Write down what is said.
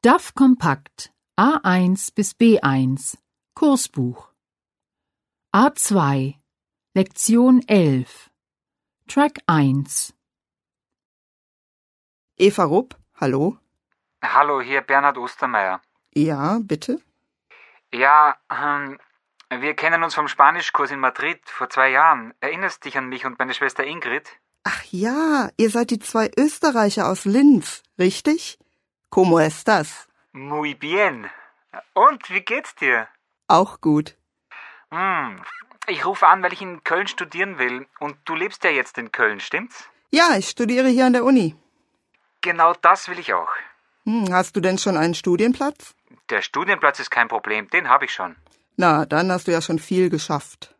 DAF Kompakt A1 bis B1 Kursbuch A2 Lektion 11 Track 1 Eva Rupp, hallo? Hallo, hier Bernhard Ostermeier. Ja, bitte? Ja, wir kennen uns vom Spanischkurs in Madrid vor 2 Jahren. Erinnerst dich an mich und meine Schwester Ingrid? Ach ja, ihr seid die 2 Österreicher aus Linz, richtig? ¿Cómo estás? Muy bien. Und, wie geht's dir? Auch gut. Ich rufe an, weil ich in Köln studieren will. Und du lebst ja jetzt in Köln, stimmt's? Ja, ich studiere hier an der Uni. Genau das will ich auch. Hast du denn schon einen Studienplatz? Der Studienplatz ist kein Problem, den habe ich schon. Na, dann hast du ja schon viel geschafft.